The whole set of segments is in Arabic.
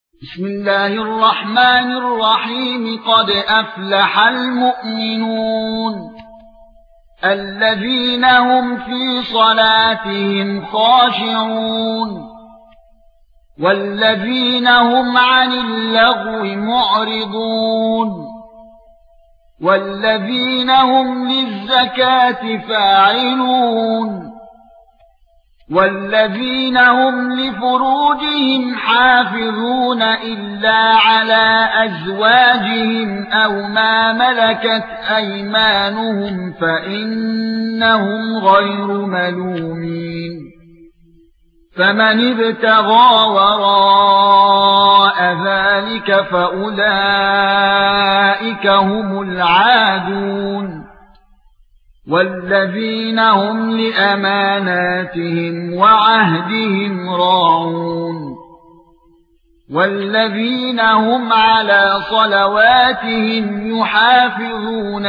بسم الله الرحمن الرحيم. قد أفلح المؤمنون الذين هم في صلاتهم خاشعون والذين هم عن اللغو معرضون والذين هم للزكاة فاعلون والذين هم لفروجهم حافظون إلا على أزواجهم أو ما ملكت أيمانهم فإنهم غير ملومين. فمن ابتغى وراء ذلك فأولئك هم العادون والذين هم لأماناتهم وعهدهم راعون والذين هم على صلواتهم يحافظون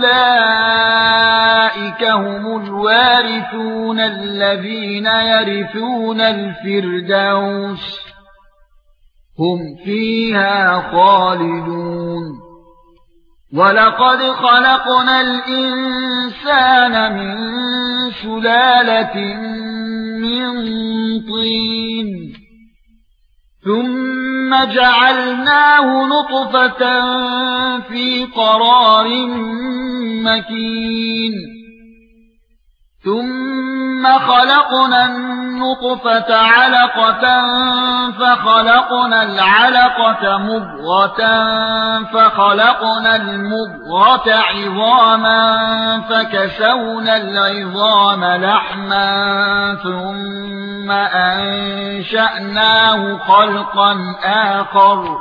أولئك هم الوارثون الذين يرثون الفردوس هم فيها خالدون. وَلَقَدْ خَلَقْنَا الْإِنسَانَ مِنْ سُلَالَةٍ مِنْ طِينٍ ثُمَّ جَعَلْنَاهُ نُطْفَةً فِي قَرَارٍ مَكِينٍ ثُمَّ خَلَقْنَا النُّطْفَةَ عَلَقَةً فَخَلَقْنَا الْعَلَقَةَ مُضْغَةً فَخَلَقْنَا الْمُضْغَةَ عِظَامًا فَكَسَوْنَا الْعِظَامَ لَحْمًا ثُمَّ أَنشَأْنَاهُ خَلْقًا آخَرَ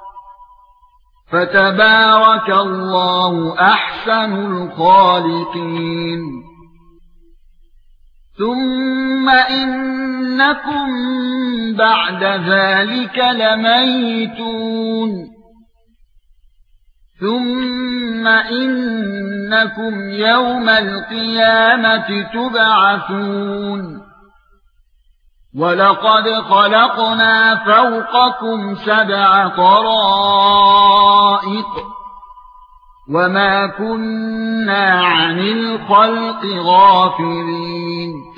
فَتَبَارَكَ اللَّهُ أَحْسَنُ الْخَالِقِينَ. ثُمَّ إِنَّكُمْ بَعْدَ ذَلِكَ لَمَيِّتُونَ ثُمَّ إِنَّكُمْ يَوْمَ الْقِيَامَةِ تُبْعَثُونَ. وَلَقَدْ خَلَقْنَا فَوْقَكُمْ 7 طرائق وَمَا كُنَّا عَنِ الْخَلْقِ غَافِلِينَ.